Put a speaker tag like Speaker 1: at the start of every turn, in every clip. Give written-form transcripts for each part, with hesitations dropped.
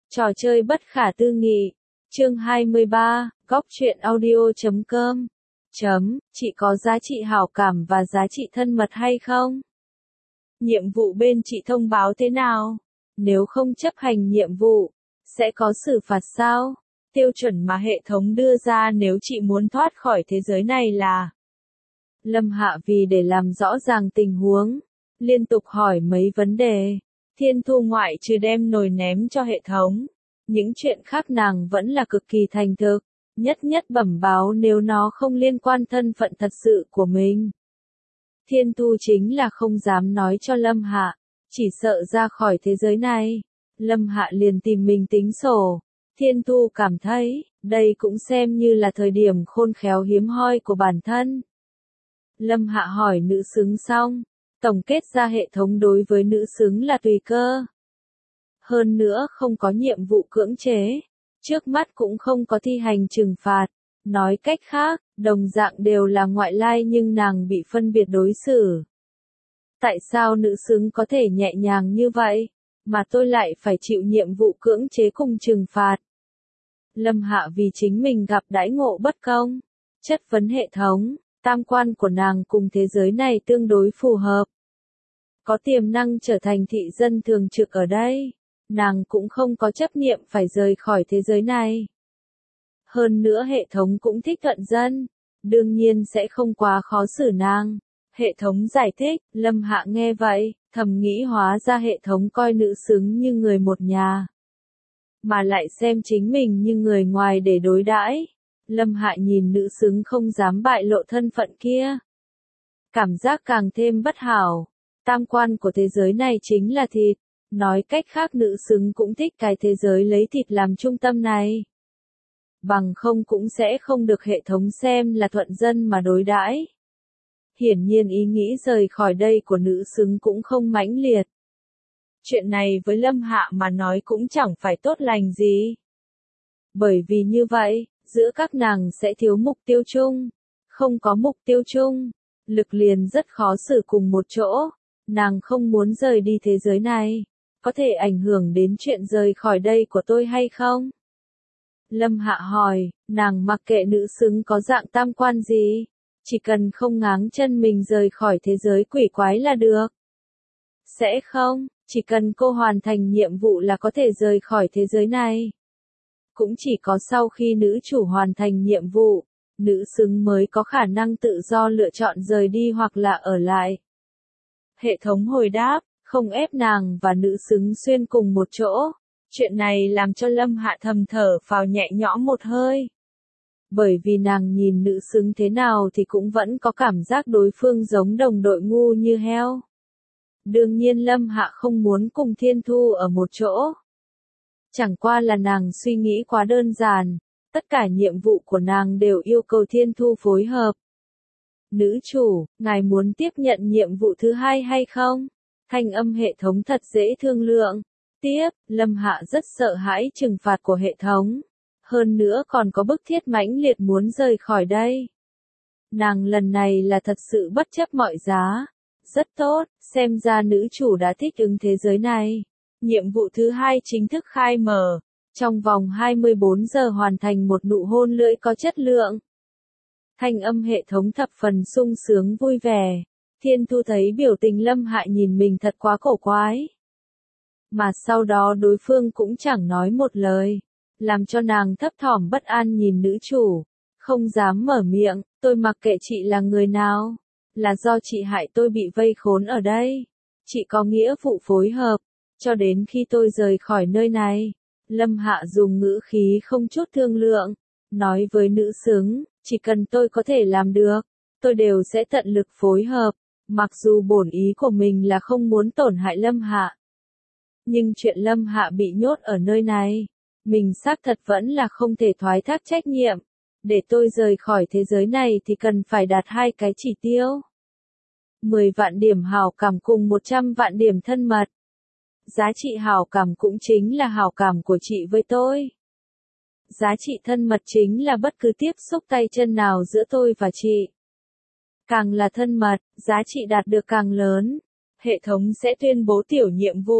Speaker 1: Trò chơi bất khả tư nghị. Chương 23, Góc truyện audio.com. Chị có giá trị hảo cảm và giá trị thân mật hay không? Nhiệm vụ bên chị thông báo thế nào? Nếu không chấp hành nhiệm vụ, sẽ có xử phạt sao? Tiêu chuẩn mà hệ thống đưa ra nếu chị muốn thoát khỏi thế giới này là... Lâm Hạ vì để làm rõ ràng tình huống, liên tục hỏi mấy vấn đề. Thiên Thu ngoại trừ đem nồi ném cho hệ thống, những chuyện khác nàng vẫn là cực kỳ thành thực, nhất bẩm báo nếu nó không liên quan thân phận thật sự của mình. Thiên Thu chính là không dám nói cho Lâm Hạ, chỉ sợ ra khỏi thế giới này. Lâm Hạ liền tìm mình tính sổ. Thiên Thu cảm thấy, đây cũng xem như là thời điểm khôn khéo hiếm hoi của bản thân. Lâm Hạ hỏi nữ xứng xong, tổng kết ra hệ thống đối với nữ xứng là tùy cơ. Hơn nữa không có nhiệm vụ cưỡng chế, trước mắt cũng không có thi hành trừng phạt. Nói cách khác, đồng dạng đều là ngoại lai nhưng nàng bị phân biệt đối xử. Tại sao nữ xứng có thể nhẹ nhàng như vậy, mà tôi lại phải chịu nhiệm vụ cưỡng chế cùng trừng phạt? Lâm Hạ vì chính mình gặp đãi ngộ bất công, chất vấn hệ thống, tam quan của nàng cùng thế giới này tương đối phù hợp. Có tiềm năng trở thành thị dân thường trực ở đây, nàng cũng không có chấp niệm phải rời khỏi thế giới này. Hơn nữa hệ thống cũng thích thuận dân, đương nhiên sẽ không quá khó xử nàng. Hệ thống giải thích, Lâm Hạ nghe vậy, thầm nghĩ hóa ra hệ thống coi nữ xứng như người một nhà, mà lại xem chính mình như người ngoài để đối đãi. Lâm Hạ nhìn nữ xứng không dám bại lộ thân phận kia, cảm giác càng thêm bất hảo. Tam quan của thế giới này chính là thịt, nói cách khác nữ xứng cũng thích cái thế giới lấy thịt làm trung tâm này. Bằng không cũng sẽ không được hệ thống xem là thuận dân mà đối đãi. Hiển nhiên ý nghĩ rời khỏi đây của nữ xứng cũng không mãnh liệt. Chuyện này với Lâm Hạ mà nói cũng chẳng phải tốt lành gì. Bởi vì như vậy, giữa các nàng sẽ thiếu mục tiêu chung. Không có mục tiêu chung, lực liền rất khó xử cùng một chỗ. Nàng không muốn rời đi thế giới này. Có thể ảnh hưởng đến chuyện rời khỏi đây của tôi hay không? Lâm Hạ hỏi, nàng mặc kệ nữ xứng có dạng tam quan gì, chỉ cần không ngáng chân mình rời khỏi thế giới quỷ quái là được. Sẽ không, chỉ cần cô hoàn thành nhiệm vụ là có thể rời khỏi thế giới này. Cũng chỉ có sau khi nữ chủ hoàn thành nhiệm vụ, nữ xứng mới có khả năng tự do lựa chọn rời đi hoặc là ở lại. Hệ thống hồi đáp, không ép nàng và nữ xứng xuyên cùng một chỗ. Chuyện này làm cho Lâm Hạ thầm thở phào nhẹ nhõm một hơi. Bởi vì nàng nhìn nữ xứng thế nào thì cũng vẫn có cảm giác đối phương giống đồng đội ngu như heo. Đương nhiên Lâm Hạ không muốn cùng Thiên Thu ở một chỗ. Chẳng qua là nàng suy nghĩ quá đơn giản, tất cả nhiệm vụ của nàng đều yêu cầu Thiên Thu phối hợp. Nữ chủ, ngài muốn tiếp nhận nhiệm vụ thứ hai hay không? Thanh âm hệ thống thật dễ thương lượng. Tiếp, Lâm Hạ rất sợ hãi trừng phạt của hệ thống. Hơn nữa còn có bức thiết mãnh liệt muốn rời khỏi đây. Nàng lần này là thật sự bất chấp mọi giá. Rất tốt, xem ra nữ chủ đã thích ứng thế giới này. Nhiệm vụ thứ hai chính thức khai mở. Trong vòng 24 giờ hoàn thành một nụ hôn lưỡi có chất lượng. Thanh âm hệ thống thập phần sung sướng vui vẻ. Thiên Thu thấy biểu tình Lâm Hạ nhìn mình thật quá cổ quái. Mà sau đó đối phương cũng chẳng nói một lời, làm cho nàng thấp thỏm bất an nhìn nữ chủ, không dám mở miệng. Tôi mặc kệ chị là người nào, là do chị hại tôi bị vây khốn ở đây. Chị có nghĩa vụ phối hợp, cho đến khi tôi rời khỏi nơi này. Lâm Hạ dùng ngữ khí không chút thương lượng, nói với nữ xứng, chỉ cần tôi có thể làm được, tôi đều sẽ tận lực phối hợp. Mặc dù bổn ý của mình là không muốn tổn hại Lâm Hạ, nhưng chuyện Lâm Hạ bị nhốt ở nơi này, mình xác thật vẫn là không thể thoái thác trách nhiệm. Để tôi rời khỏi thế giới này thì cần phải đạt hai cái chỉ tiêu. 10 vạn điểm hảo cảm cùng 100 vạn điểm thân mật. Giá trị hảo cảm cũng chính là hảo cảm của chị với tôi. Giá trị thân mật chính là bất cứ tiếp xúc tay chân nào giữa tôi và chị. Càng là thân mật, giá trị đạt được càng lớn. Hệ thống sẽ tuyên bố tiểu nhiệm vụ.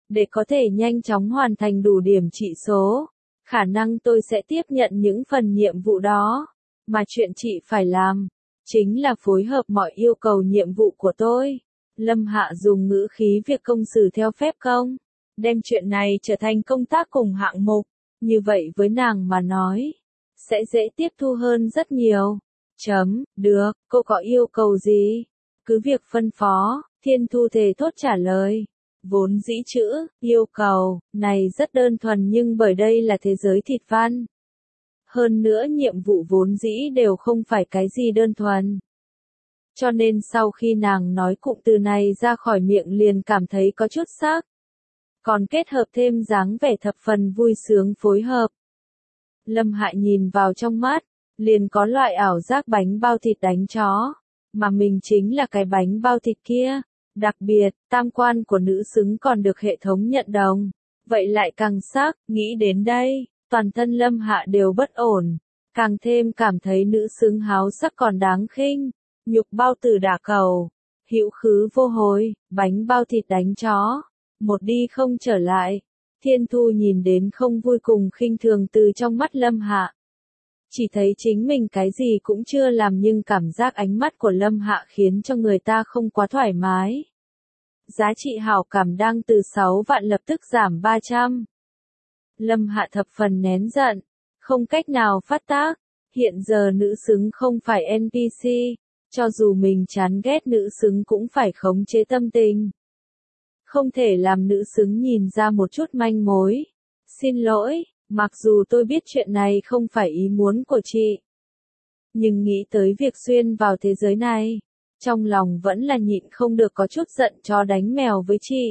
Speaker 1: Để có thể nhanh chóng hoàn thành đủ điểm trị số, khả năng tôi sẽ tiếp nhận những phần nhiệm vụ đó. Mà chuyện chị phải làm, chính là phối hợp mọi yêu cầu nhiệm vụ của tôi. Lâm Hạ dùng ngữ khí việc công xử theo phép công, đem chuyện này trở thành công tác cùng hạng mục. Như vậy với nàng mà nói, sẽ dễ tiếp thu hơn rất nhiều. Được, cô có yêu cầu gì? Cứ việc phân phó, Thiên Thu thề thốt trả lời. Vốn dĩ chữ, yêu cầu, này rất đơn thuần nhưng bởi đây là thế giới thịt văn. Hơn nữa nhiệm vụ vốn dĩ đều không phải cái gì đơn thuần. Cho nên sau khi nàng nói cụm từ này ra khỏi miệng liền cảm thấy có chút sắc. Còn kết hợp thêm dáng vẻ thập phần vui sướng phối hợp. Lâm Hại nhìn vào trong mắt, liền có loại ảo giác bánh bao thịt đánh chó. Mà mình chính là cái bánh bao thịt kia. Đặc biệt, tam quan của nữ xứng còn được hệ thống nhận đồng. Vậy lại càng sắc, nghĩ đến đây, toàn thân Lâm Hạ đều bất ổn. Càng thêm cảm thấy nữ xứng háo sắc còn đáng khinh. Nhục bao tử đả cầu, hữu khứ vô hồi, bánh bao thịt đánh chó. Một đi không trở lại. Thiên Thu nhìn đến không vui cùng khinh thường từ trong mắt Lâm Hạ. Chỉ thấy chính mình cái gì cũng chưa làm nhưng cảm giác ánh mắt của Lâm Hạ khiến cho người ta không quá thoải mái. Giá trị hảo cảm đang từ 6 vạn lập tức giảm 300. Lâm Hạ thập phần nén giận, không cách nào phát tác. Hiện giờ nữ xứng không phải NPC, cho dù mình chán ghét nữ xứng cũng phải khống chế tâm tình. Không thể làm nữ xứng nhìn ra một chút manh mối. Xin lỗi, mặc dù tôi biết chuyện này không phải ý muốn của chị. Nhưng nghĩ tới việc xuyên vào thế giới này, trong lòng vẫn là nhịn không được có chút giận chó đánh mèo với chị.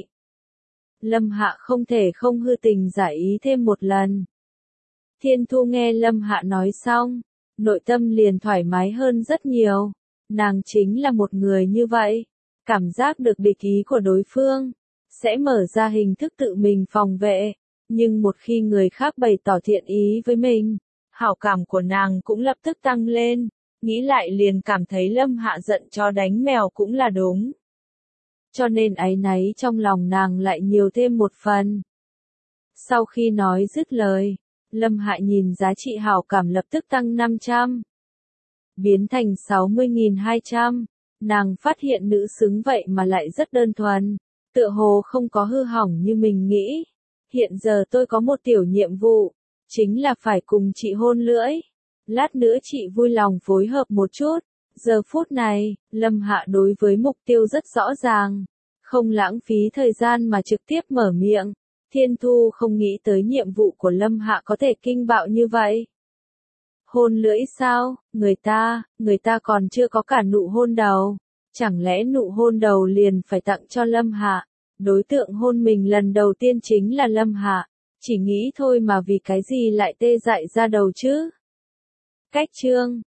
Speaker 1: Lâm Hạ không thể không hư tình giải ý thêm một lần. Thiên Thu nghe Lâm Hạ nói xong, nội tâm liền thoải mái hơn rất nhiều. Nàng chính là một người như vậy, cảm giác được địch ý của đối phương, sẽ mở ra hình thức tự mình phòng vệ. Nhưng một khi người khác bày tỏ thiện ý với mình, hảo cảm của nàng cũng lập tức tăng lên. Nghĩ lại liền cảm thấy Lâm Hạ giận cho đánh mèo cũng là đúng. Cho nên áy náy trong lòng nàng lại nhiều thêm một phần. Sau khi nói dứt lời, Lâm Hạ nhìn giá trị hảo cảm lập tức tăng 500. Biến thành 60.200. Nàng phát hiện nữ xứng vậy mà lại rất đơn thuần. Tựa hồ không có hư hỏng như mình nghĩ. Hiện giờ tôi có một tiểu nhiệm vụ. Chính là phải cùng chị hôn lưỡi. Lát nữa chị vui lòng phối hợp một chút. Giờ phút này, Lâm Hạ đối với mục tiêu rất rõ ràng. Không lãng phí thời gian mà trực tiếp mở miệng. Thiên Thu không nghĩ tới nhiệm vụ của Lâm Hạ có thể kinh bạo như vậy. Hôn lưỡi sao? Người ta còn chưa có cả nụ hôn đầu. Chẳng lẽ nụ hôn đầu liền phải tặng cho Lâm Hạ? Đối tượng hôn mình lần đầu tiên chính là Lâm Hạ. Chỉ nghĩ thôi mà vì cái gì lại tê dại ra đầu chứ? Cách chương